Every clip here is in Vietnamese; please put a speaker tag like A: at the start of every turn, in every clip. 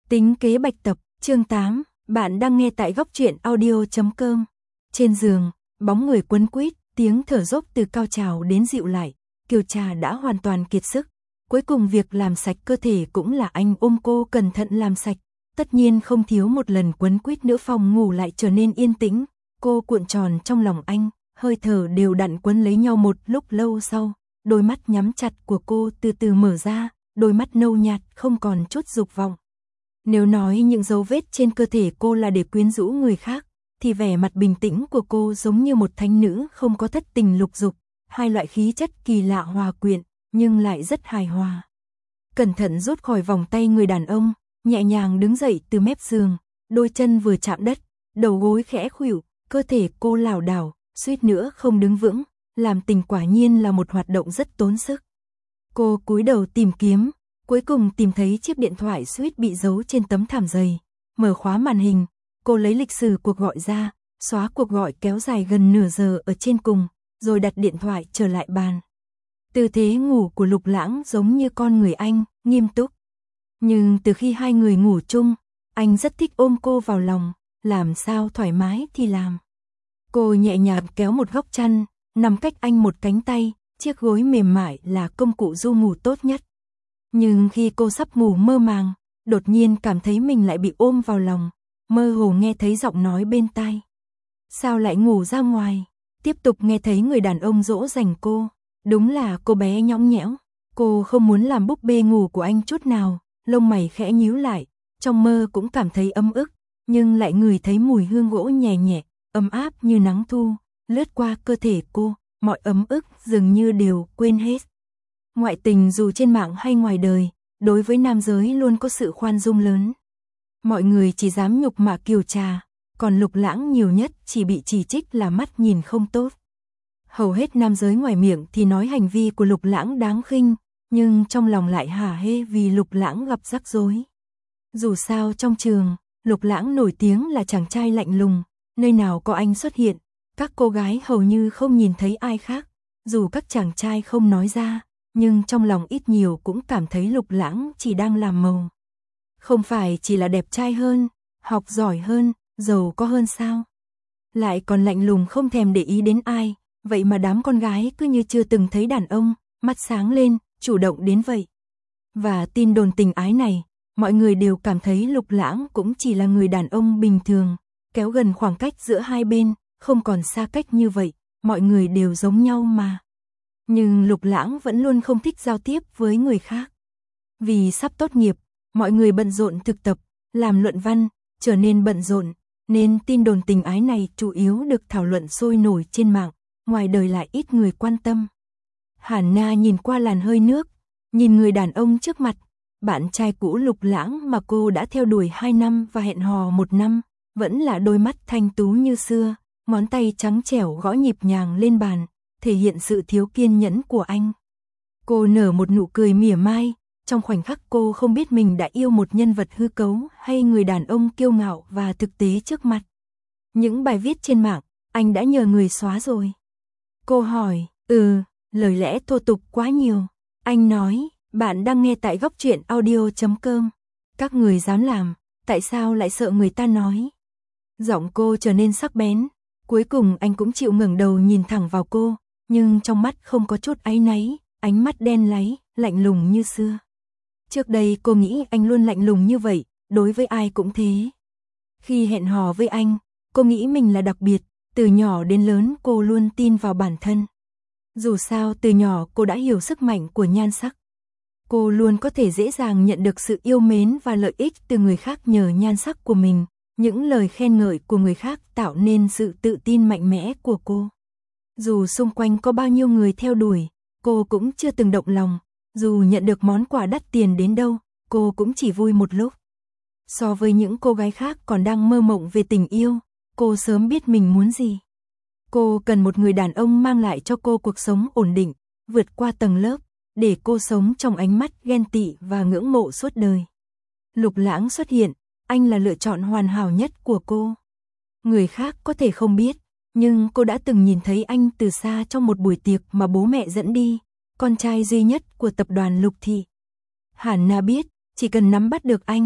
A: Tính kế bạch tập, chương 8, bạn đang nghe tại góc truyện audio.com. Trên giường, bóng người quấn quýt, tiếng thở dốc từ cao trào đến dịu lại, Kiều Trà đã hoàn toàn kiệt sức. Cuối cùng việc làm sạch cơ thể cũng là anh ôm cô cẩn thận làm sạch, tất nhiên không thiếu một lần quấn quýt nữa. Phòng ngủ lại trở nên yên tĩnh, cô cuộn tròn trong lòng anh, hơi thở đều đặn quấn lấy nhau. Một lúc lâu sau, đôi mắt nhắm chặt của cô từ từ mở ra, đôi mắt nâu nhạt không còn chút dục vọng. Nếu nói những dấu vết trên cơ thể cô là để quyến rũ người khác, thì vẻ mặt bình tĩnh của cô giống như một thánh nữ không có thất tình lục dục, hai loại khí chất kỳ lạ hòa quyện, nhưng lại rất hài hòa. Cẩn thận rút khỏi vòng tay người đàn ông, nhẹ nhàng đứng dậy từ mép giường, đôi chân vừa chạm đất, đầu gối khẽ khuỵu, cơ thể cô lảo đảo, suýt nữa không đứng vững, làm tình quả nhiên là một hoạt động rất tốn sức. Cô cúi đầu tìm kiếm, cuối cùng tìm thấy chiếc điện thoại suýt bị giấu trên tấm thảm dày, mở khóa màn hình, cô lấy lịch sử cuộc gọi ra, xóa cuộc gọi kéo dài gần nửa giờ ở trên cùng, rồi đặt điện thoại trở lại bàn. Tư thế ngủ của Lục Lãng giống như con người anh, nghiêm túc. Nhưng từ khi hai người ngủ chung, anh rất thích ôm cô vào lòng, làm sao thoải mái thì làm. Cô nhẹ nhàng kéo một góc chăn, nằm cách anh một cánh tay, chiếc gối mềm mại là công cụ du ngủ tốt nhất. Nhưng khi cô sắp ngủ mơ màng, đột nhiên cảm thấy mình lại bị ôm vào lòng, mơ hồ nghe thấy giọng nói bên tai. Sao lại ngủ ra ngoài? Tiếp tục nghe thấy người đàn ông dỗ dành cô. Đúng là cô bé nhõng nhẽo. Cô không muốn làm búp bê ngủ của anh chút nào, lông mày khẽ nhíu lại, trong mơ cũng cảm thấy ấm ức, nhưng lại ngửi thấy mùi hương gỗ nhẹ nhẹ, ấm áp như nắng thu, lướt qua cơ thể cô, mọi ấm ức dường như đều quên hết. Ngoại tình dù trên mạng hay ngoài đời, đối với nam giới luôn có sự khoan dung lớn. Mọi người chỉ dám nhục mạ Kiều Trà, còn Lục Lãng nhiều nhất chỉ bị chỉ trích là mắt nhìn không tốt. Hầu hết nam giới ngoài miệng thì nói hành vi của Lục Lãng đáng khinh, nhưng trong lòng lại hả hê vì Lục Lãng gặp rắc rối. Dù sao trong trường, Lục Lãng nổi tiếng là chàng trai lạnh lùng, nơi nào có anh xuất hiện, các cô gái hầu như không nhìn thấy ai khác, dù các chàng trai không nói ra, nhưng trong lòng ít nhiều cũng cảm thấy Lục Lãng chỉ đang làm màu. Không phải chỉ là đẹp trai hơn, học giỏi hơn, giàu có hơn sao? Lại còn lạnh lùng không thèm để ý đến ai, vậy mà đám con gái cứ như chưa từng thấy đàn ông, mắt sáng lên, chủ động đến vậy. Và tin đồn tình ái này, mọi người đều cảm thấy Lục Lãng cũng chỉ là người đàn ông bình thường, kéo gần khoảng cách giữa hai bên, không còn xa cách như vậy, mọi người đều giống nhau mà. Nhưng Lục Lãng vẫn luôn không thích giao tiếp với người khác. Vì sắp tốt nghiệp, mọi người bận rộn thực tập, làm luận văn, trở nên bận rộn, nên tin đồn tình ái này chủ yếu được thảo luận sôi nổi trên mạng, ngoài đời lại ít người quan tâm. Hàn Na nhìn qua làn hơi nước, nhìn người đàn ông trước mặt, bạn trai cũ Lục Lãng mà cô đã theo đuổi 2 năm và hẹn hò 1 năm, vẫn là đôi mắt thanh tú như xưa, ngón tay trắng trẻo gõ nhịp nhàng lên bàn, thể hiện sự thiếu kiên nhẫn của anh. Cô nở một nụ cười mỉa mai, trong khoảnh khắc cô không biết mình đã yêu một nhân vật hư cấu hay người đàn ông kiêu ngạo và thực tế trước mặt. Những bài viết trên mạng, anh đã nhờ người xóa rồi. Cô hỏi, lời lẽ thô tục quá nhiều. Anh nói, bạn đang nghe tại góc truyện audio.com. Các người dám làm, tại sao lại sợ người ta nói? Giọng cô trở nên sắc bén, cuối cùng anh cũng chịu ngẩng đầu nhìn thẳng vào cô, nhưng trong mắt không có chút áy náy, ánh mắt đen láy, lạnh lùng như xưa. Trước đây cô nghĩ anh luôn lạnh lùng như vậy, đối với ai cũng thế. Khi hẹn hò với anh, cô nghĩ mình là đặc biệt, từ nhỏ đến lớn cô luôn tin vào bản thân. Dù sao từ nhỏ cô đã hiểu sức mạnh của nhan sắc. Cô luôn có thể dễ dàng nhận được sự yêu mến và lợi ích từ người khác nhờ nhan sắc của mình. Những lời khen ngợi của người khác tạo nên sự tự tin mạnh mẽ của cô. Dù xung quanh có bao nhiêu người theo đuổi, cô cũng chưa từng động lòng. Dù nhận được món quà đắt tiền đến đâu, cô cũng chỉ vui một lúc. So với những cô gái khác còn đang mơ mộng về tình yêu, cô sớm biết mình muốn gì. Cô cần một người đàn ông mang lại cho cô cuộc sống ổn định, vượt qua tầng lớp, để cô sống trong ánh mắt ghen tị và ngưỡng mộ suốt đời. Lục Lãng xuất hiện, anh là lựa chọn hoàn hảo nhất của cô. Người khác có thể không biết, nhưng cô đã từng nhìn thấy anh từ xa trong một buổi tiệc mà bố mẹ dẫn đi, con trai duy nhất của tập đoàn Lục Thị. Hàn Na biết, chỉ cần nắm bắt được anh,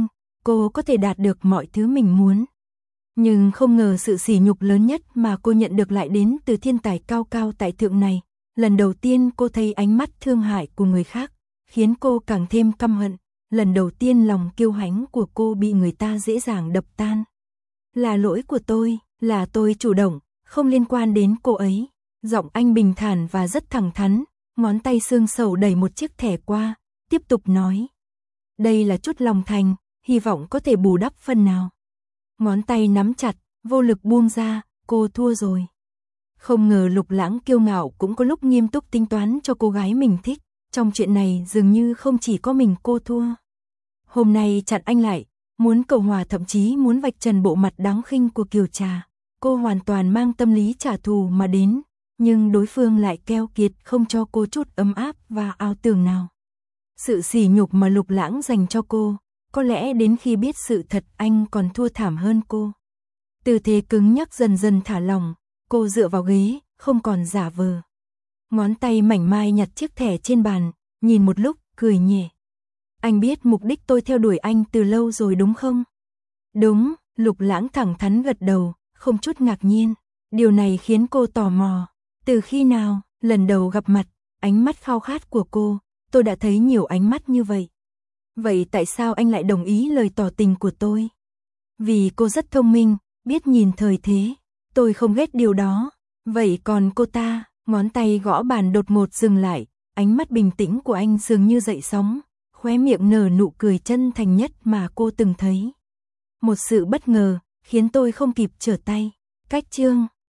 A: cô có thể đạt được mọi thứ mình muốn. Nhưng không ngờ sự sỉ nhục lớn nhất mà cô nhận được lại đến từ thiên tài cao cao tại thượng này. Lần đầu tiên cô thấy ánh mắt thương hại của người khác, khiến cô càng thêm căm hận. Lần đầu tiên lòng kiêu hãnh của cô bị người ta dễ dàng đập tan. Là lỗi của tôi, là tôi chủ động, không liên quan đến cô ấy. Giọng anh bình thản và rất thẳng thắn, ngón tay xương sầu đẩy một chiếc thẻ qua, tiếp tục nói. Đây là chút lòng thành, hy vọng có thể bù đắp phần nào. Ngón tay nắm chặt, vô lực buông ra, cô thua rồi. Không ngờ Lục Lãng kiêu ngạo cũng có lúc nghiêm túc tính toán cho cô gái mình thích. Trong chuyện này dường như không chỉ có mình cô thua. Hôm nay chặn anh lại, muốn cầu hòa, thậm chí muốn vạch trần bộ mặt đáng khinh của Kiều Trà. Cô hoàn toàn mang tâm lý trả thù mà đến, nhưng đối phương lại keo kiệt không cho cô chút ấm áp và ảo tưởng nào. Sự sỉ nhục mà Lục Lãng dành cho cô, có lẽ đến khi biết sự thật anh còn thua thảm hơn cô. Tư thế cứng nhắc dần dần thả lỏng, cô dựa vào ghế, không còn giả vờ. Ngón tay mảnh mai nhặt chiếc thẻ trên bàn, nhìn một lúc, cười nhẹ. Anh biết mục đích tôi theo đuổi anh từ lâu rồi đúng không? Đúng, Lục Lãng thẳng thắn gật đầu, không chút ngạc nhiên. Điều này khiến cô tò mò. Từ khi nào, lần đầu gặp mặt, ánh mắt khao khát của cô, tôi đã thấy nhiều ánh mắt như vậy. Vậy tại sao anh lại đồng ý lời tỏ tình của tôi? Vì cô rất thông minh, biết nhìn thời thế. Tôi không ghét điều đó. Vậy còn cô ta? Ngón tay gõ bàn đột ngột dừng lại, ánh mắt bình tĩnh của anh dường như dậy sóng, khóe miệng nở nụ cười chân thành nhất mà cô từng thấy. Một sự bất ngờ, khiến tôi không kịp trở tay. Cách chương